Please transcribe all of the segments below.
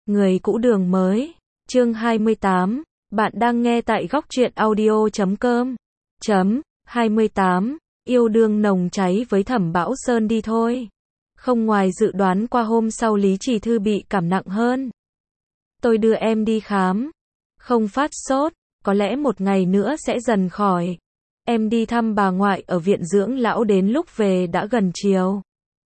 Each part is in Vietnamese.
Người cũ đường mới. Chương 28. Bạn đang nghe tại góc truyện audio.com. 28. Yêu đương nồng cháy với Thẩm Bão Sơn đi thôi. Không ngoài dự đoán, qua hôm sau Lý Trì Thư bị cảm nặng hơn. Tôi đưa em đi khám. Không phát sốt, có lẽ một ngày nữa sẽ dần khỏi. Em đi thăm bà ngoại ở viện dưỡng lão, đến lúc về đã gần chiều.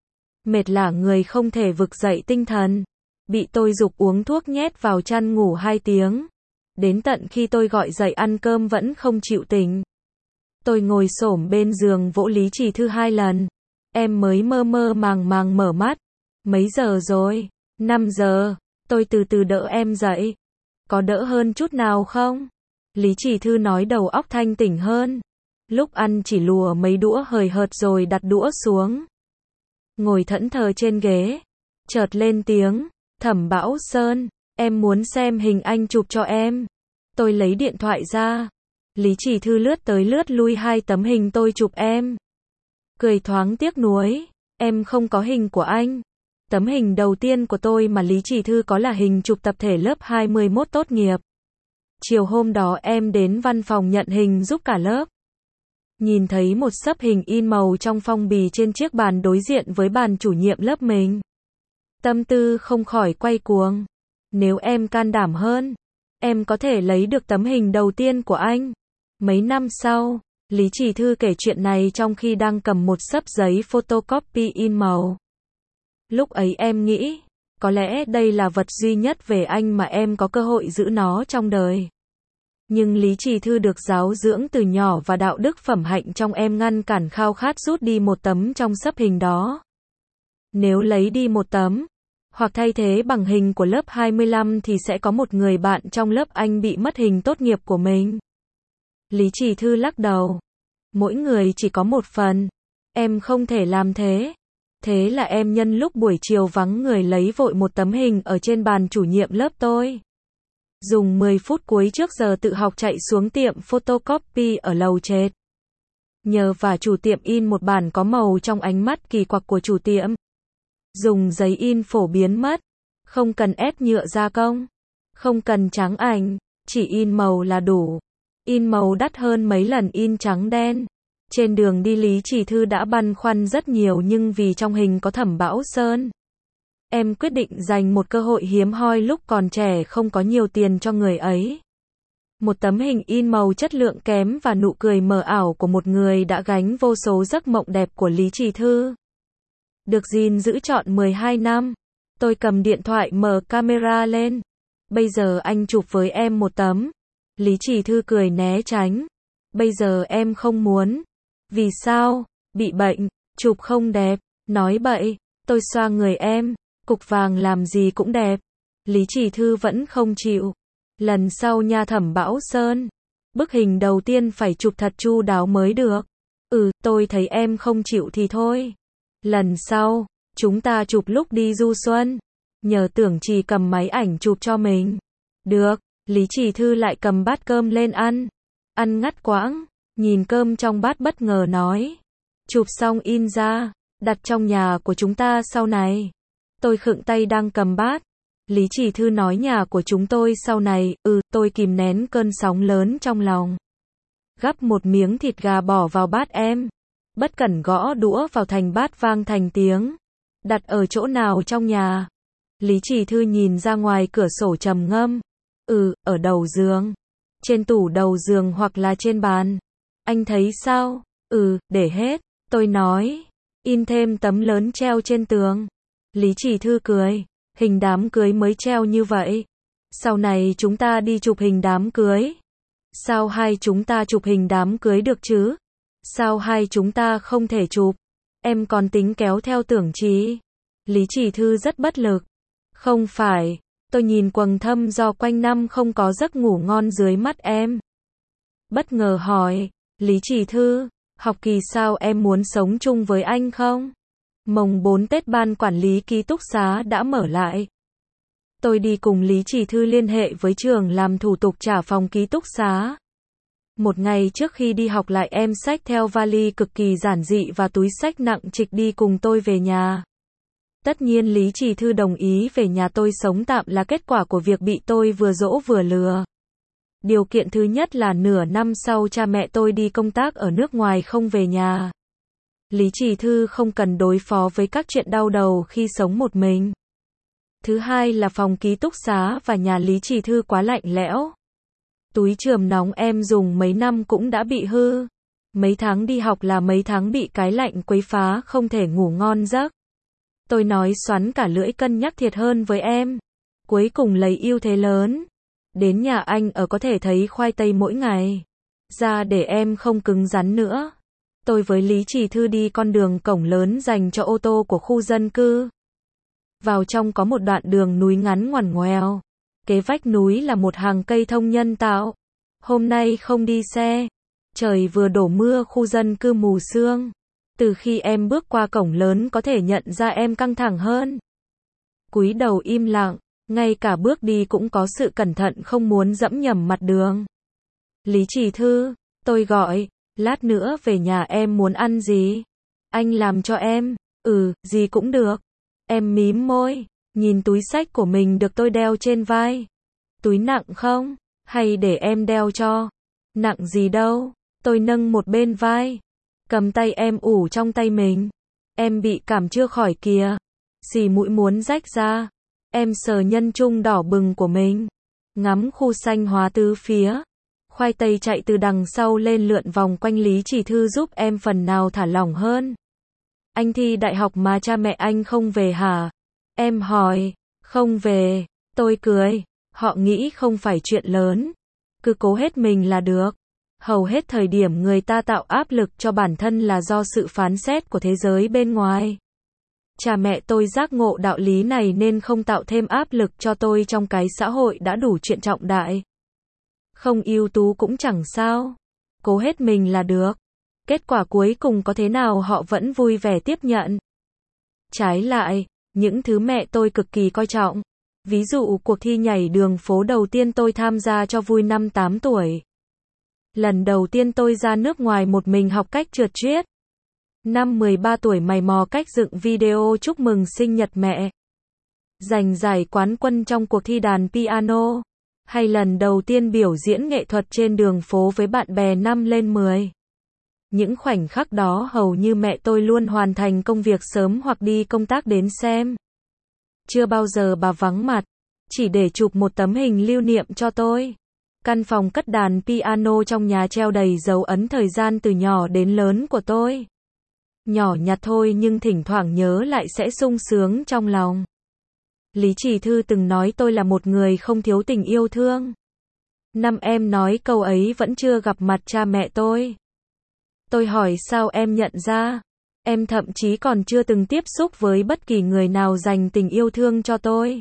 Mệt lả người, không thể vực dậy tinh thần. Bị tôi giục uống thuốc nhét vào chăn ngủ 2 tiếng. Đến tận khi tôi gọi dậy ăn cơm vẫn không chịu tỉnh. Tôi ngồi xổm bên giường vỗ Lý Trì Thư 2 lần. Em mới mơ mơ màng màng mở mắt. Mấy giờ rồi? 5 giờ. Tôi từ từ đỡ em dậy. Có đỡ hơn chút nào không? Lý Trì Thư nói đầu óc thanh tỉnh hơn. Lúc ăn chỉ lùa mấy đũa hời hợt rồi đặt đũa xuống. Ngồi thẫn thờ trên ghế. Chợt lên tiếng. Thẩm Bão Sơn, em muốn xem hình anh chụp cho em. Tôi lấy điện thoại ra. Lý Trì Thư lướt tới lướt lui 2 tấm hình tôi chụp em. Cười thoáng tiếc nuối. Em không có hình của anh. Tấm hình đầu tiên của tôi mà Lý Trì Thư có là hình chụp tập thể lớp 21 tốt nghiệp. Chiều hôm đó em đến văn phòng nhận hình giúp cả lớp. Nhìn thấy một xấp hình in màu trong phong bì trên chiếc bàn đối diện với bàn chủ nhiệm lớp mình. Tâm tư không khỏi quay cuồng. Nếu em can đảm hơn, em có thể lấy được tấm hình đầu tiên của anh. Mấy năm sau, Lý Trì Thư kể chuyện này trong khi đang cầm một xấp giấy photocopy in màu. Lúc ấy em nghĩ, có lẽ đây là vật duy nhất về anh mà em có cơ hội giữ nó trong đời. Nhưng Lý Trì Thư được giáo dưỡng từ nhỏ và đạo đức phẩm hạnh trong em ngăn cản khao khát rút đi một tấm trong xấp hình đó. Nếu lấy đi một tấm, hoặc thay thế bằng hình của lớp 25 thì sẽ có một người bạn trong lớp anh bị mất hình tốt nghiệp của mình. Lý Trì Thư lắc đầu. Mỗi người chỉ có một phần. Em không thể làm thế. Thế là em nhân lúc buổi chiều vắng người lấy vội một tấm hình ở trên bàn chủ nhiệm lớp tôi. Dùng 10 phút cuối trước giờ tự học chạy xuống tiệm photocopy ở lầu trệt. Nhờ và chủ tiệm in một bản có màu trong ánh mắt kỳ quặc của chủ tiệm. Dùng giấy in phổ biến mất. Không cần ép nhựa gia công. Không cần trắng ảnh. Chỉ in màu là đủ. In màu đắt hơn mấy lần in trắng đen. Trên đường đi Lý Trì Thư đã băn khoăn rất nhiều, nhưng vì trong hình có Thẩm Bão Sơn, em quyết định dành một cơ hội hiếm hoi lúc còn trẻ không có nhiều tiền cho người ấy. Một tấm hình in màu chất lượng kém và nụ cười mờ ảo của một người đã gánh vô số giấc mộng đẹp của Lý Trì Thư. Được gìn giữ trọn 12 năm. Tôi cầm điện thoại mở camera lên. Bây giờ anh chụp với em một tấm. Lý Trì Thư cười né tránh. Bây giờ em không muốn. Vì sao? Bị bệnh, chụp không đẹp. Nói bậy. Tôi xoa người em. Cục vàng làm gì cũng đẹp. Lý Trì Thư vẫn không chịu. Lần sau nha Thẩm Bão Sơn. Bức hình đầu tiên phải chụp thật chu đáo mới được. Tôi thấy em không chịu thì thôi. Lần sau, chúng ta chụp lúc đi du xuân. Nhờ Tưởng Trì cầm máy ảnh chụp cho mình. Được, Lý Trì Thư lại cầm bát cơm lên ăn. Ăn ngắt quãng, nhìn cơm trong bát bất ngờ nói. Chụp xong in ra, đặt trong nhà của chúng ta sau này. Tôi khựng tay đang cầm bát. Lý Trì Thư nói nhà của chúng tôi sau này, tôi kìm nén cơn sóng lớn trong lòng. Gắp một miếng thịt gà bỏ vào bát em. Bất cẩn gõ đũa vào thành bát vang thành tiếng. Đặt ở chỗ nào trong nhà? Lý Trì Thư nhìn ra ngoài cửa sổ trầm ngâm. Ở đầu giường. Trên tủ đầu giường hoặc là trên bàn. Anh thấy sao? Để hết. Tôi nói. In thêm tấm lớn treo trên tường. Lý Trì Thư cười. Hình đám cưới mới treo như vậy. Sau này chúng ta đi chụp hình đám cưới. Sao hai chúng ta chụp hình đám cưới được chứ? Sao hai chúng ta không thể chụp? Em còn tính kéo theo Tưởng Trì. Lý Trì Thư rất bất lực. Không phải, tôi nhìn quầng thâm do quanh năm không có giấc ngủ ngon dưới mắt em. Bất ngờ hỏi, Lý Trì Thư, học kỳ sao em muốn sống chung với anh không? Mồng 4 Tết ban quản lý ký túc xá đã mở lại. Tôi đi cùng Lý Trì Thư liên hệ với trường làm thủ tục trả phòng ký túc xá. Một ngày trước khi đi học lại em xách theo vali cực kỳ giản dị và túi xách nặng trịch đi cùng tôi về nhà. Tất nhiên Lý Trì Thư đồng ý về nhà tôi sống tạm là kết quả của việc bị tôi vừa dỗ vừa lừa. Điều kiện thứ nhất là nửa năm sau cha mẹ tôi đi công tác ở nước ngoài không về nhà. Lý Trì Thư không cần đối phó với các chuyện đau đầu khi sống một mình. Thứ hai là phòng ký túc xá và nhà Lý Trì Thư quá lạnh lẽo. Túi chườm nóng em dùng mấy năm cũng đã bị hư. Mấy tháng đi học là mấy tháng bị cái lạnh quấy phá không thể ngủ ngon giấc. Tôi nói xoắn cả lưỡi cân nhắc thiệt hơn với em. Cuối cùng lấy ưu thế lớn. Đến nhà anh ở có thể thấy khoai tây mỗi ngày. Ra để em không cứng rắn nữa. Tôi với Lý Trì Thư đi con đường cổng lớn dành cho ô tô của khu dân cư. Vào trong có một đoạn đường núi ngắn ngoằn ngoèo. Kế vách núi là một hàng cây thông nhân tạo. Hôm nay không đi xe. Trời vừa đổ mưa khu dân cư mù sương. Từ khi em bước qua cổng lớn có thể nhận ra em căng thẳng hơn. Cúi đầu im lặng, ngay cả bước đi cũng có sự cẩn thận không muốn dẫm nhầm mặt đường. Lý Trì Thư, tôi gọi, lát nữa về nhà em muốn ăn gì? Anh làm cho em, gì cũng được. Em mím môi, nhìn túi xách của mình được tôi đeo trên vai. Túi nặng không? Hay để em đeo cho? Nặng gì đâu, tôi nâng một bên vai. Cầm tay em ủ trong tay mình. Em bị cảm chưa khỏi kìa. Xì mũi muốn rách ra. Em sờ nhân trung đỏ bừng của mình. Ngắm khu xanh hóa tứ phía. Khoai tây chạy từ đằng sau lên lượn vòng quanh Lý Trì Thư giúp em phần nào thả lỏng hơn. Anh thi đại học mà cha mẹ anh không về hả? Em hỏi. Không về. Tôi cười. Họ nghĩ không phải chuyện lớn. Cứ cố hết mình là được. Hầu hết thời điểm người ta tạo áp lực cho bản thân là do sự phán xét của thế giới bên ngoài. Cha mẹ tôi giác ngộ đạo lý này nên không tạo thêm áp lực cho tôi trong cái xã hội đã đủ chuyện trọng đại. Không ưu tú cũng chẳng sao. Cố hết mình là được. Kết quả cuối cùng có thế nào họ vẫn vui vẻ tiếp nhận. Trái lại, những thứ mẹ tôi cực kỳ coi trọng. Ví dụ cuộc thi nhảy đường phố đầu tiên tôi tham gia cho vui năm 8 tuổi. Lần đầu tiên tôi ra nước ngoài một mình học cách trượt tuyết. Năm 13 tuổi mày mò cách dựng video chúc mừng sinh nhật mẹ. Giành giải quán quân trong cuộc thi đàn piano. Hay lần đầu tiên biểu diễn nghệ thuật trên đường phố với bạn bè 5 lên 10. Những khoảnh khắc đó hầu như mẹ tôi luôn hoàn thành công việc sớm hoặc đi công tác đến xem. Chưa bao giờ bà vắng mặt. Chỉ để chụp một tấm hình lưu niệm cho tôi. Căn phòng cất đàn piano trong nhà treo đầy dấu ấn thời gian từ nhỏ đến lớn của tôi. Nhỏ nhặt thôi nhưng thỉnh thoảng nhớ lại sẽ sung sướng trong lòng. Lý Trì Thư từng nói tôi là một người không thiếu tình yêu thương. Năm em nói câu ấy vẫn chưa gặp mặt cha mẹ tôi. Tôi hỏi sao em nhận ra? Em thậm chí còn chưa từng tiếp xúc với bất kỳ người nào dành tình yêu thương cho tôi.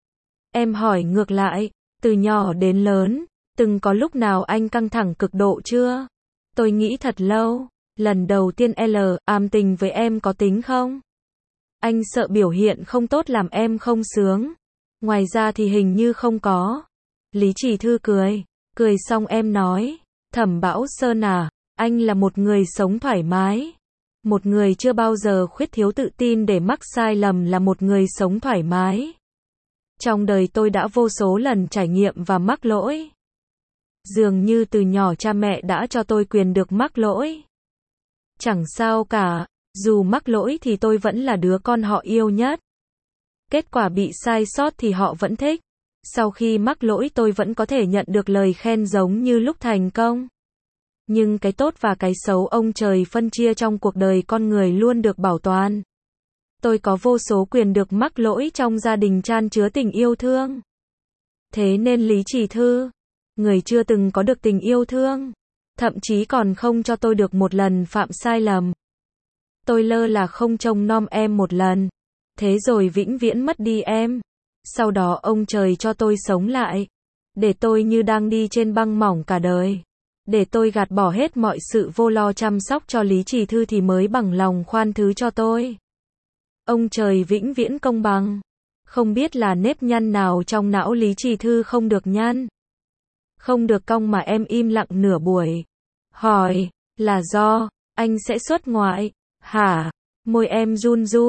Em hỏi ngược lại, từ nhỏ đến lớn, từng có lúc nào anh căng thẳng cực độ chưa? Tôi nghĩ thật lâu. Lần đầu tiên ám tình với em có tính không? Anh sợ biểu hiện không tốt làm em không sướng. Ngoài ra thì hình như không có. Lý Trì Thư cười. Cười xong em nói. Thẩm Bảo Sơn à, anh là một người sống thoải mái. Một người chưa bao giờ khuyết thiếu tự tin để mắc sai lầm là một người sống thoải mái. Trong đời tôi đã vô số lần trải nghiệm và mắc lỗi. Dường như từ nhỏ cha mẹ đã cho tôi quyền được mắc lỗi. Chẳng sao cả, dù mắc lỗi thì tôi vẫn là đứa con họ yêu nhất. Kết quả bị sai sót thì họ vẫn thích. Sau khi mắc lỗi tôi vẫn có thể nhận được lời khen giống như lúc thành công. Nhưng cái tốt và cái xấu ông trời phân chia trong cuộc đời con người luôn được bảo toàn. Tôi có vô số quyền được mắc lỗi trong gia đình chan chứa tình yêu thương. Thế nên Lý Trì Thư, người chưa từng có được tình yêu thương, thậm chí còn không cho tôi được một lần phạm sai lầm. Tôi lơ là không trông nom em một lần. Thế rồi vĩnh viễn mất đi em. Sau đó ông trời cho tôi sống lại. Để tôi như đang đi trên băng mỏng cả đời. Để tôi gạt bỏ hết mọi sự vô lo chăm sóc cho Lý Trì Thư thì mới bằng lòng khoan thứ cho tôi. Ông trời vĩnh viễn công bằng. Không biết là nếp nhăn nào trong não Lý Trì Thư không được nhăn. Không được cong mà em im lặng nửa buổi. Hỏi, là do anh sẽ xuất ngoại, hả? Môi em run run.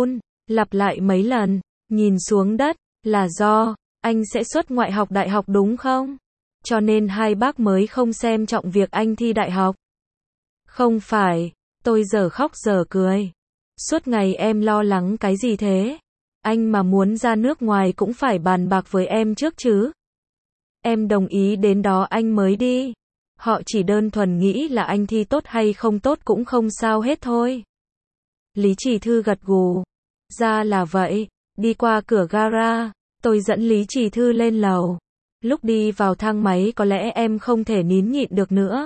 Lặp lại mấy lần, nhìn xuống đất, là do, anh sẽ xuất ngoại học đại học đúng không? Cho nên hai bác mới không xem trọng việc anh thi đại học. Không phải, tôi giờ khóc giờ cười. Suốt ngày em lo lắng cái gì thế? Anh mà muốn ra nước ngoài cũng phải bàn bạc với em trước chứ. Em đồng ý đến đó anh mới đi. Họ chỉ đơn thuần nghĩ là anh thi tốt hay không tốt cũng không sao hết thôi. Lý Chỉ Thư gật gù. Ra là vậy, đi qua cửa gara, tôi dẫn Lý Chỉ Thư lên lầu. Lúc đi vào thang máy có lẽ em không thể nín nhịn được nữa.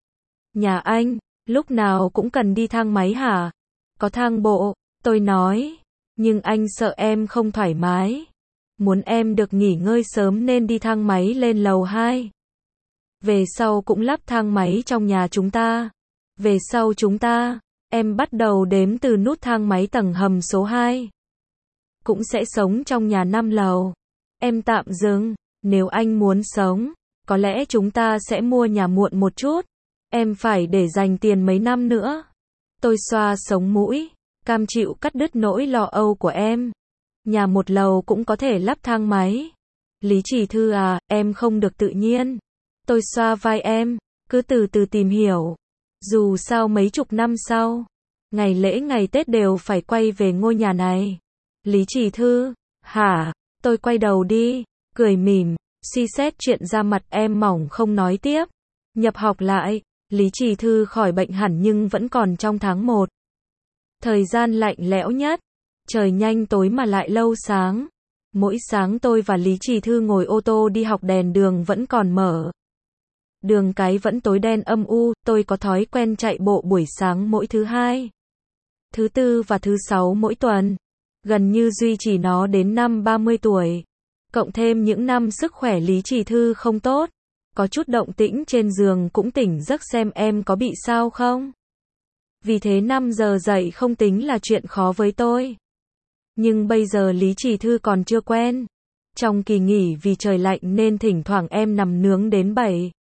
Nhà anh, lúc nào cũng cần đi thang máy hả? Có thang bộ, tôi nói. Nhưng anh sợ em không thoải mái. Muốn em được nghỉ ngơi sớm nên đi thang máy lên lầu 2. Về sau cũng lắp thang máy trong nhà chúng ta. Về sau chúng ta, em bắt đầu đếm từ nút thang máy tầng hầm số 2. Cũng sẽ sống trong nhà 5 lầu. Em tạm dừng, nếu anh muốn sống, có lẽ chúng ta sẽ mua nhà muộn một chút. Em phải để dành tiền mấy năm nữa. Tôi xoa sống mũi, cam chịu cắt đứt nỗi lo âu của em. Nhà một lầu cũng có thể lắp thang máy. Lý Chỉ Thư à, em không được tự nhiên. Tôi xoa vai em, cứ từ từ tìm hiểu. Dù sao mấy chục năm sau, ngày lễ ngày Tết đều phải quay về ngôi nhà này. Lý Chỉ Thư, hả? Tôi quay đầu đi, cười mỉm, suy xét chuyện da mặt em mỏng không nói tiếp. Nhập học lại, Lý Chỉ Thư khỏi bệnh hẳn nhưng vẫn còn trong tháng 1. Thời gian lạnh lẽo nhất, trời nhanh tối mà lại lâu sáng. Mỗi sáng tôi và Lý Chỉ Thư ngồi ô tô đi học đèn đường vẫn còn mở. Đường cái vẫn tối đen âm u, tôi có thói quen chạy bộ buổi sáng mỗi thứ Hai, thứ Tư và thứ Sáu mỗi tuần. Gần như duy trì nó đến năm 30 tuổi. Cộng thêm những năm sức khỏe Lý Chỉ Thư không tốt. Có chút động tĩnh trên giường cũng tỉnh giấc xem em có bị sao không. Vì thế 5 giờ dậy không tính là chuyện khó với tôi. Nhưng bây giờ Lý Chỉ Thư còn chưa quen. Trong kỳ nghỉ vì trời lạnh nên thỉnh thoảng em nằm nướng đến 7,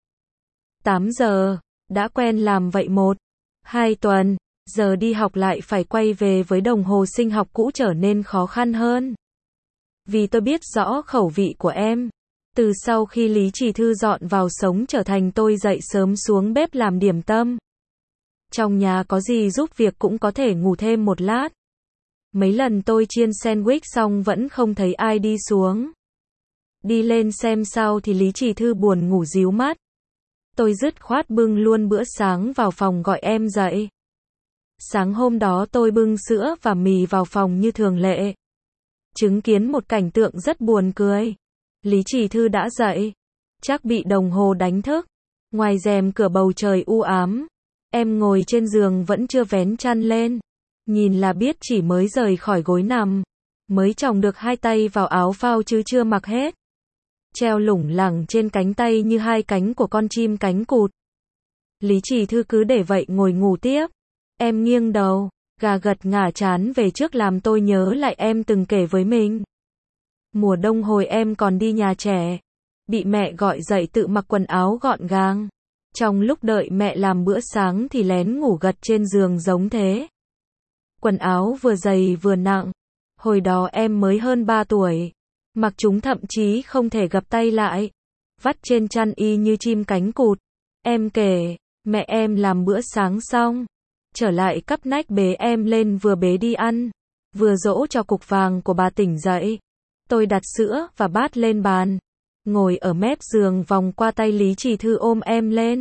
8 giờ. Đã quen làm vậy 1, 2 tuần. Giờ đi học lại phải quay về với đồng hồ sinh học cũ trở nên khó khăn hơn. Vì tôi biết rõ khẩu vị của em. Từ sau khi Lý Chỉ Thư dọn vào sống trở thành tôi dậy sớm xuống bếp làm điểm tâm. Trong nhà có gì giúp việc cũng có thể ngủ thêm một lát. Mấy lần tôi chiên sandwich xong vẫn không thấy ai đi xuống. Đi lên xem sao thì Lý Chỉ Thư buồn ngủ díu mắt. Tôi dứt khoát bưng luôn bữa sáng vào phòng gọi em dậy. Sáng hôm đó tôi bưng sữa và mì vào phòng như thường lệ. Chứng kiến một cảnh tượng rất buồn cười. Lý Chỉ Thư đã dậy. Chắc bị đồng hồ đánh thức. Ngoài rèm cửa bầu trời u ám. Em ngồi trên giường vẫn chưa vén chăn lên. Nhìn là biết chỉ mới rời khỏi gối nằm. Mới chồng được hai tay vào áo phao chứ chưa mặc hết. Treo lủng lẳng trên cánh tay như hai cánh của con chim cánh cụt. Lý Chỉ Thư cứ để vậy ngồi ngủ tiếp. Em nghiêng đầu, gà gật ngả trán về trước làm tôi nhớ lại em từng kể với mình. Mùa đông hồi em còn đi nhà trẻ. Bị mẹ gọi dậy tự mặc quần áo gọn gàng. Trong lúc đợi mẹ làm bữa sáng thì lén ngủ gật trên giường giống thế. Quần áo vừa dày vừa nặng. Hồi đó em mới hơn 3 tuổi. Mặc chúng thậm chí không thể gập tay lại. Vắt trên chăn y như chim cánh cụt. Em kể, mẹ em làm bữa sáng xong. Trở lại cắp nách bế em lên vừa bế đi ăn. Vừa dỗ cho cục vàng của bà tỉnh dậy. Tôi đặt sữa và bát lên bàn. Ngồi ở mép giường vòng qua tay Lý Chỉ Thư ôm em lên.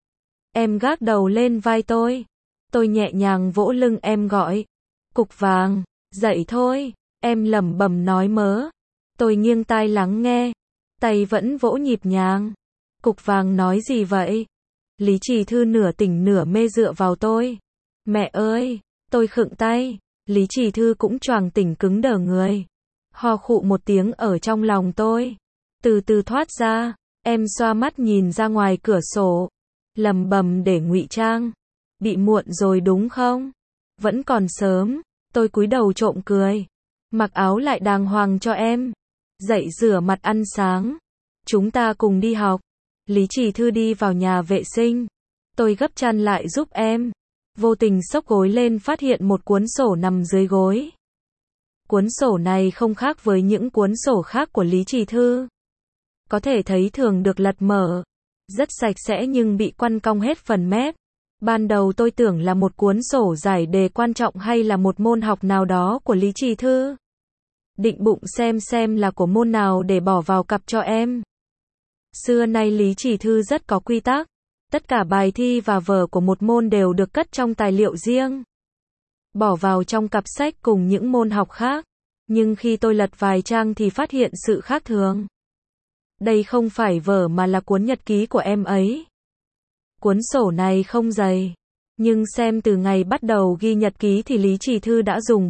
Em gác đầu lên vai tôi. Tôi nhẹ nhàng vỗ lưng em gọi. Cục vàng, dậy thôi. Em lẩm bẩm nói mớ. Tôi nghiêng tai lắng nghe. Tay vẫn vỗ nhịp nhàng. Cục vàng nói gì vậy? Lý Chỉ Thư nửa tỉnh nửa mê dựa vào tôi. Mẹ ơi, tôi khựng tay. Lý Chỉ Thư cũng choàng tỉnh cứng đờ người. Ho khụ một tiếng ở trong lòng tôi. Từ từ thoát ra, em xoa mắt nhìn ra ngoài cửa sổ. Lẩm bẩm để ngụy trang. Bị muộn rồi đúng không? Vẫn còn sớm. Tôi cúi đầu trộm cười. Mặc áo lại đàng hoàng cho em. Dậy rửa mặt ăn sáng. Chúng ta cùng đi học. Lý Chỉ Thư đi vào nhà vệ sinh. Tôi gấp chăn lại giúp em. Vô tình xốc gối lên phát hiện một cuốn sổ nằm dưới gối. Cuốn sổ này không khác với những cuốn sổ khác của Lý Chỉ Thư. Có thể thấy thường được lật mở. Rất sạch sẽ nhưng bị quăn cong hết phần mép. Ban đầu tôi tưởng là một cuốn sổ giải đề quan trọng hay là một môn học nào đó của Lý Chỉ Thư. Định bụng xem là của môn nào để bỏ vào cặp cho em. Xưa nay Lý Chỉ Thư rất có quy tắc. Tất cả bài thi và vở của một môn đều được cất trong tài liệu riêng, bỏ vào trong cặp sách cùng những môn học khác. Nhưng khi tôi lật vài trang thì phát hiện sự khác thường. Đây không phải vở mà là cuốn nhật ký của em ấy. Cuốn sổ này không dày, nhưng xem từ ngày bắt đầu ghi nhật ký thì Lý Chỉ Thư đã dùng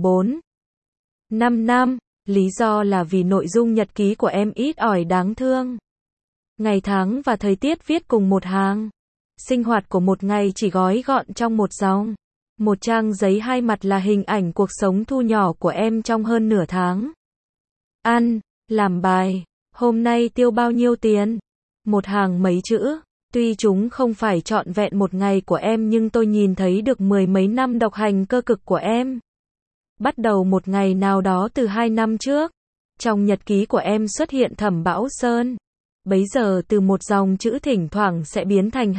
4-5 năm. Lý do là vì nội dung nhật ký của em ít ỏi đáng thương. Ngày tháng và thời tiết viết cùng một hàng. Sinh hoạt của một ngày chỉ gói gọn trong một dòng. Một trang giấy hai mặt là hình ảnh cuộc sống thu nhỏ của em trong hơn nửa tháng. Ăn, làm bài, hôm nay tiêu bao nhiêu tiền? Một hàng mấy chữ. Tuy chúng không phải trọn vẹn một ngày của em nhưng tôi nhìn thấy được mười mấy năm độc hành cơ cực của em. Bắt đầu một ngày nào đó từ 2 năm trước. Trong nhật ký của em xuất hiện Thẩm Bão Sơn. Bấy giờ từ một dòng chữ thỉnh thoảng sẽ biến thành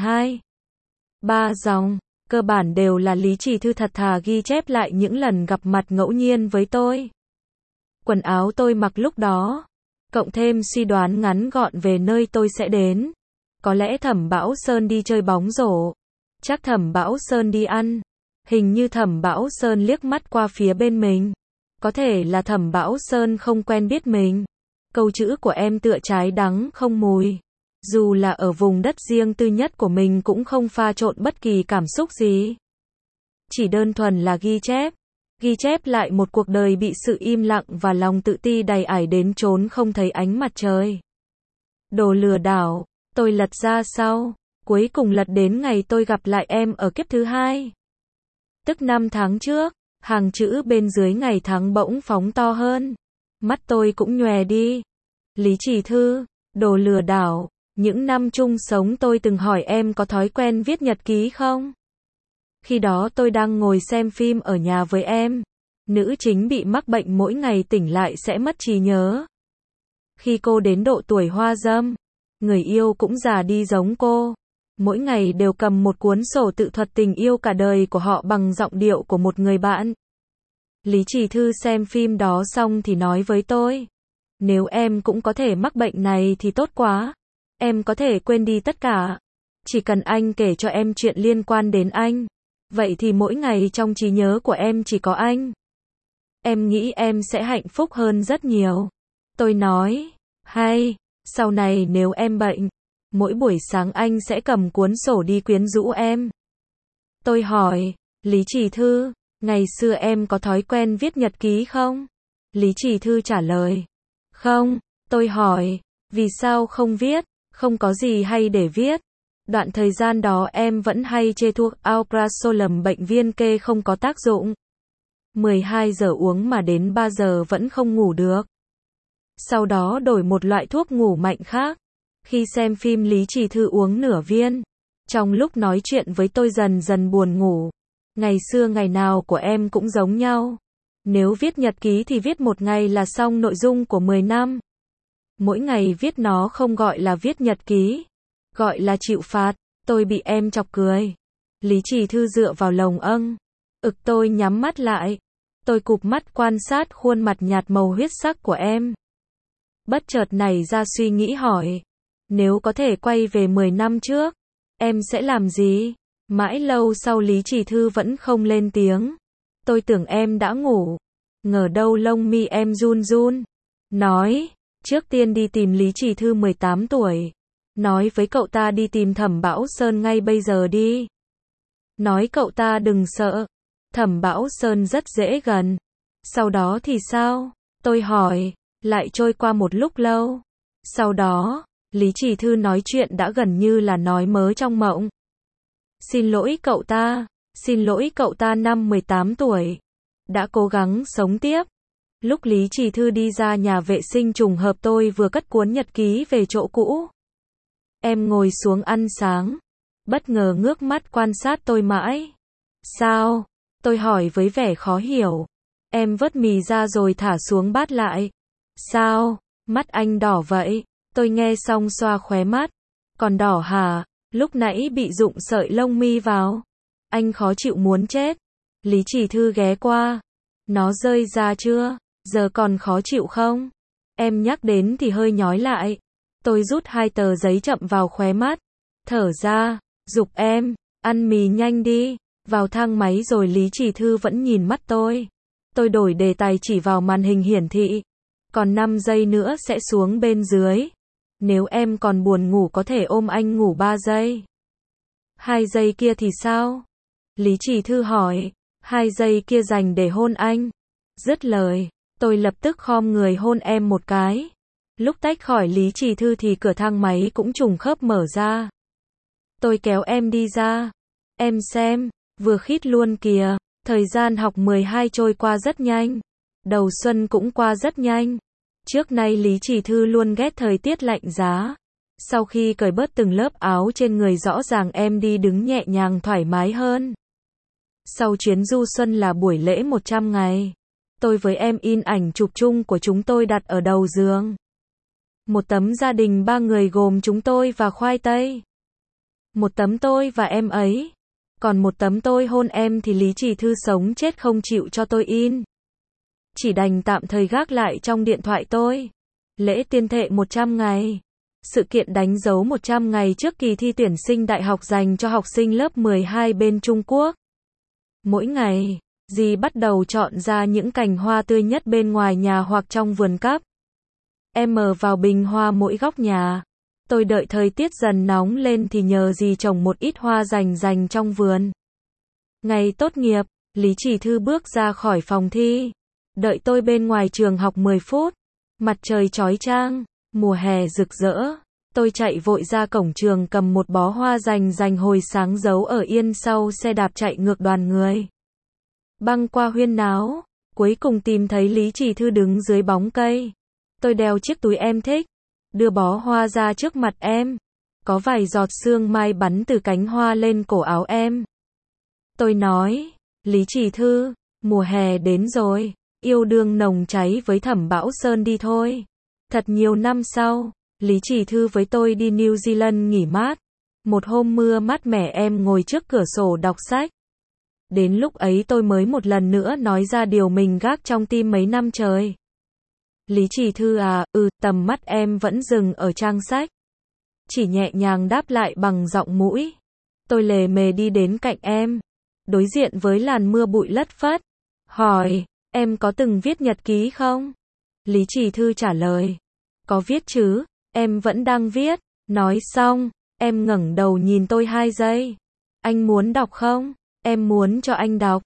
2-3 dòng. Cơ bản đều là Lý Chỉ Thư thật thà ghi chép lại những lần gặp mặt ngẫu nhiên với tôi. Quần áo tôi mặc lúc đó. Cộng thêm suy đoán ngắn gọn về nơi tôi sẽ đến. Có lẽ Thẩm Bão Sơn đi chơi bóng rổ. Chắc Thẩm Bão Sơn đi ăn. Hình như Thẩm Bão Sơn liếc mắt qua phía bên mình. Có thể là Thẩm Bão Sơn không quen biết mình. Câu chữ của em tựa trái đắng không mùi. Dù là ở vùng đất riêng tư nhất của mình cũng không pha trộn bất kỳ cảm xúc gì. Chỉ đơn thuần là ghi chép. Ghi chép lại một cuộc đời bị sự im lặng và lòng tự ti đầy ải đến chốn không thấy ánh mặt trời. Đồ lừa đảo. Tôi lật ra sau. Cuối cùng lật đến ngày tôi gặp lại em ở kiếp thứ 2. Tức 5 tháng trước. Hàng chữ bên dưới ngày tháng bỗng phóng to hơn. Mắt tôi cũng nhòe đi. Lý Chỉ Thư, đồ lừa đảo. Những năm chung sống tôi từng hỏi em có thói quen viết nhật ký không? Khi đó tôi đang ngồi xem phim ở nhà với em. Nữ chính bị mắc bệnh mỗi ngày tỉnh lại sẽ mất trí nhớ. Khi cô đến độ tuổi hoa dâm, người yêu cũng già đi giống cô. Mỗi ngày đều cầm một cuốn sổ tự thuật tình yêu cả đời của họ bằng giọng điệu của một người bạn. Lý Chỉ Thư xem phim đó xong thì nói với tôi. Nếu em cũng có thể mắc bệnh này thì tốt quá. Em có thể quên đi tất cả. Chỉ cần anh kể cho em chuyện liên quan đến anh. Vậy thì mỗi ngày trong trí nhớ của em chỉ có anh. Em nghĩ em sẽ hạnh phúc hơn rất nhiều. Tôi nói, hay, sau này nếu em bệnh, mỗi buổi sáng anh sẽ cầm cuốn sổ đi quyến rũ em. Tôi hỏi, Lý Chỉ Thư, ngày xưa em có thói quen viết nhật ký không? Lý Chỉ Thư trả lời, không. Tôi hỏi, vì sao không viết? Không có gì hay để viết. Đoạn thời gian đó em vẫn hay chê thuốc Alprazolam bệnh viên kê không có tác dụng. 12 giờ uống mà đến 3 giờ vẫn không ngủ được. Sau đó đổi một loại thuốc ngủ mạnh khác. Khi xem phim Lý Chỉ Thư uống nửa viên. Trong lúc nói chuyện với tôi dần dần buồn ngủ. Ngày xưa ngày nào của em cũng giống nhau. Nếu viết nhật ký thì viết một ngày là xong nội dung của 10 năm. Mỗi ngày viết nó không gọi là viết nhật ký. Gọi là chịu phạt. Tôi bị em chọc cười. Lý Chỉ Thư dựa vào lồng âng. Tôi nhắm mắt lại. Tôi cụp mắt quan sát khuôn mặt nhạt màu huyết sắc của em. Bất chợt nảy ra suy nghĩ hỏi. Nếu có thể quay về 10 năm trước, em sẽ làm gì? Mãi lâu sau Lý Chỉ Thư vẫn không lên tiếng. Tôi tưởng em đã ngủ. Ngờ đâu lông mi em run run. Nói, trước tiên đi tìm Lý Chỉ Thư 18 tuổi. Nói với cậu ta đi tìm Thẩm Bão Sơn ngay bây giờ đi. Nói cậu ta đừng sợ. Thẩm Bão Sơn rất dễ gần. Sau đó thì sao? Tôi hỏi. Lại trôi qua một lúc lâu. Sau đó, Lý Chỉ Thư nói chuyện đã gần như là nói mớ trong mộng. Xin lỗi cậu ta. Xin lỗi cậu ta năm 18 tuổi. Đã cố gắng sống tiếp. Lúc Lý Chỉ Thư đi ra nhà vệ sinh trùng hợp tôi vừa cất cuốn nhật ký về chỗ cũ. Em ngồi xuống ăn sáng. Bất ngờ ngước mắt quan sát tôi mãi. Sao? Tôi hỏi với vẻ khó hiểu. Em vớt mì ra rồi thả xuống bát lại. Sao? Mắt anh đỏ vậy? Tôi nghe xong xoa khóe mắt. Còn đỏ hả? Lúc nãy bị rụng sợi lông mi vào. Anh khó chịu muốn chết. Lý Chỉ Thư ghé qua. Nó rơi ra chưa? Giờ còn khó chịu không? Em nhắc đến thì hơi nhói lại. Tôi rút 2 tờ giấy chậm vào khóe mắt. Thở ra, giục em, ăn mì nhanh đi. Vào thang máy rồi Lý Chỉ Thư vẫn nhìn mắt tôi. Tôi đổi đề tài chỉ vào màn hình hiển thị. Còn 5 giây nữa sẽ xuống bên dưới. Nếu em còn buồn ngủ có thể ôm anh ngủ 3 giây. 2 giây kia thì sao? Lý Chỉ Thư hỏi. 2 giây kia dành để hôn anh. Dứt lời, tôi lập tức khom người hôn em một cái. Lúc tách khỏi Lý Chỉ Thư thì cửa thang máy cũng trùng khớp mở ra. Tôi kéo em đi ra. Em xem, vừa khít luôn kìa. Thời gian học 12 trôi qua rất nhanh. Đầu xuân cũng qua rất nhanh. Trước nay Lý Chỉ Thư luôn ghét thời tiết lạnh giá. Sau khi cởi bớt từng lớp áo trên người rõ ràng em đi đứng nhẹ nhàng thoải mái hơn. Sau chuyến du xuân là buổi lễ 100 ngày. Tôi với em in ảnh chụp chung của chúng tôi đặt ở đầu giường. Một tấm gia đình 3 người gồm chúng tôi và khoai tây. Một tấm tôi và em ấy. Còn một tấm tôi hôn em thì Lý Chỉ Thư sống chết không chịu cho tôi in. Chỉ đành tạm thời gác lại trong điện thoại tôi. Lễ tuyên thệ 100 ngày. Sự kiện đánh dấu 100 ngày trước kỳ thi tuyển sinh đại học dành cho học sinh lớp 12 bên Trung Quốc. Mỗi ngày, dì bắt đầu chọn ra những cành hoa tươi nhất bên ngoài nhà hoặc trong vườn cắp. Em mở vào bình hoa mỗi góc nhà. Tôi đợi thời tiết dần nóng lên thì nhờ dì trồng một ít hoa dành trong vườn. Ngày tốt nghiệp, Lý Chỉ Thư bước ra khỏi phòng thi. Đợi tôi bên ngoài trường học 10 phút. Mặt trời chói chang, mùa hè rực rỡ. Tôi chạy vội ra cổng trường cầm một bó hoa dành hồi sáng giấu ở yên sau xe đạp chạy ngược đoàn người. Băng qua huyên náo, cuối cùng tìm thấy Lý Chỉ Thư đứng dưới bóng cây. Tôi đeo chiếc túi em thích, đưa bó hoa ra trước mặt em. Có vài giọt sương mai bắn từ cánh hoa lên cổ áo em. Tôi nói, Lý Chỉ Thư, mùa hè đến rồi, yêu đương nồng cháy với Thẩm Bảo Sơn đi thôi. Thật nhiều năm sau, Lý Chỉ Thư với tôi đi New Zealand nghỉ mát. Một hôm mưa mát mẻ em ngồi trước cửa sổ đọc sách. Đến lúc ấy tôi mới một lần nữa nói ra điều mình gác trong tim mấy năm trời. Lý Chỉ Thư à, tầm mắt em vẫn dừng ở trang sách. Chỉ nhẹ nhàng đáp lại bằng giọng mũi. Tôi lề mề đi đến cạnh em. Đối diện với làn mưa bụi lất phất. Hỏi, em có từng viết nhật ký không? Lý Chỉ Thư trả lời. Có viết chứ, em vẫn đang viết. Nói xong, em ngẩng đầu nhìn tôi 2 giây. Anh muốn đọc không? Em muốn cho anh đọc.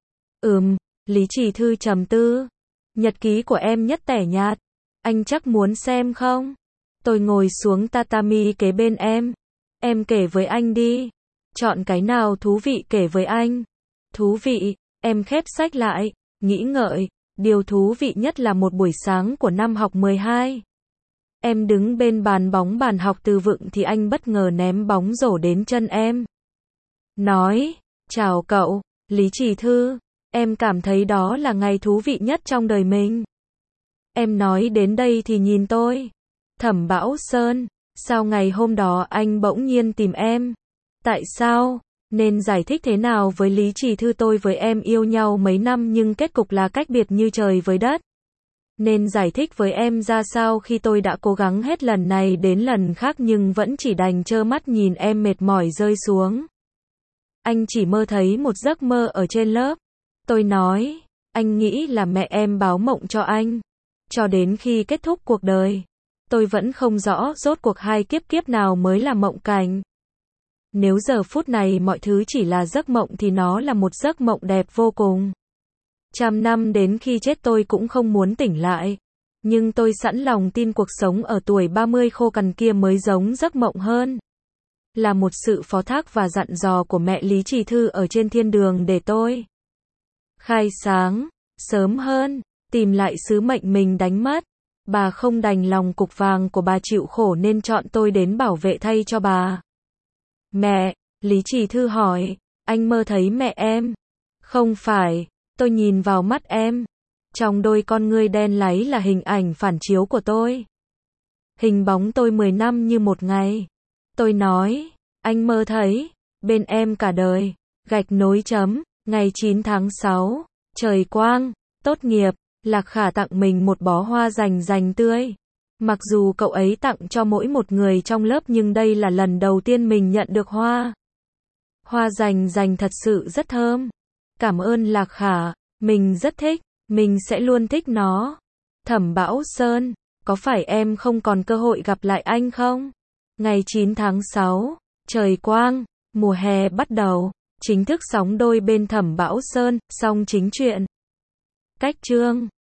Lý Chỉ Thư trầm tư. Nhật ký của em nhất tẻ nhạt. Anh chắc muốn xem không? Tôi ngồi xuống tatami kế bên em. Em kể với anh đi. Chọn cái nào thú vị kể với anh. Thú vị, em khép sách lại, nghĩ ngợi. Điều thú vị nhất là một buổi sáng của năm học 12. Em đứng bên bàn bóng bàn học từ vựng thì anh bất ngờ ném bóng rổ đến chân em. Nói, chào cậu, Lý Chỉ Thư. Em cảm thấy đó là ngày thú vị nhất trong đời mình. Em nói đến đây thì nhìn tôi. Thẩm Bảo Sơn, sao ngày hôm đó anh bỗng nhiên tìm em? Tại sao? Nên giải thích thế nào với Lý Chỉ Thư? Tôi với em yêu nhau mấy năm nhưng kết cục là cách biệt như trời với đất. Nên giải thích với em ra sao khi tôi đã cố gắng hết lần này đến lần khác nhưng vẫn chỉ đành trơ mắt nhìn em mệt mỏi rơi xuống. Anh chỉ mơ thấy một giấc mơ ở trên lớp. Tôi nói, anh nghĩ là mẹ em báo mộng cho anh. Cho đến khi kết thúc cuộc đời, tôi vẫn không rõ rốt cuộc hai kiếp nào mới là mộng cảnh. Nếu giờ phút này mọi thứ chỉ là giấc mộng thì nó là một giấc mộng đẹp vô cùng. 100 năm đến khi chết tôi cũng không muốn tỉnh lại. Nhưng tôi sẵn lòng tin cuộc sống ở tuổi 30 khô cằn kia mới giống giấc mộng hơn. Là một sự phó thác và dặn dò của mẹ Lý Chỉ Thư ở trên thiên đường để tôi khai sáng, sớm hơn, tìm lại sứ mệnh mình đánh mất. Bà không đành lòng cục vàng của bà chịu khổ nên chọn tôi đến bảo vệ thay cho bà. Mẹ, Lý Chỉ Thư hỏi, anh mơ thấy mẹ em? Không phải, tôi nhìn vào mắt em. Trong đôi con ngươi đen láy là hình ảnh phản chiếu của tôi. Hình bóng tôi 10 năm như một ngày. Tôi nói, anh mơ thấy, bên em cả đời. Gạch nối chấm, ngày 9 tháng 6, trời quang, tốt nghiệp, Lạc Khả tặng mình một bó hoa rành tươi. Mặc dù cậu ấy tặng cho mỗi một người trong lớp nhưng đây là lần đầu tiên mình nhận được hoa. Hoa rành thật sự rất thơm. Cảm ơn Lạc Khả, mình rất thích, mình sẽ luôn thích nó. Thẩm Bão Sơn, có phải em không còn cơ hội gặp lại anh không? Ngày 9 tháng 6, trời quang, mùa hè bắt đầu, chính thức sóng đôi bên Thẩm Bão Sơn, xong chính chuyện. Cách chương